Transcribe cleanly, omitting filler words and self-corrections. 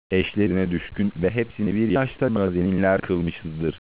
eşlerine düşkün ve hepsini bir yaşta mazeninler kılmışızdır.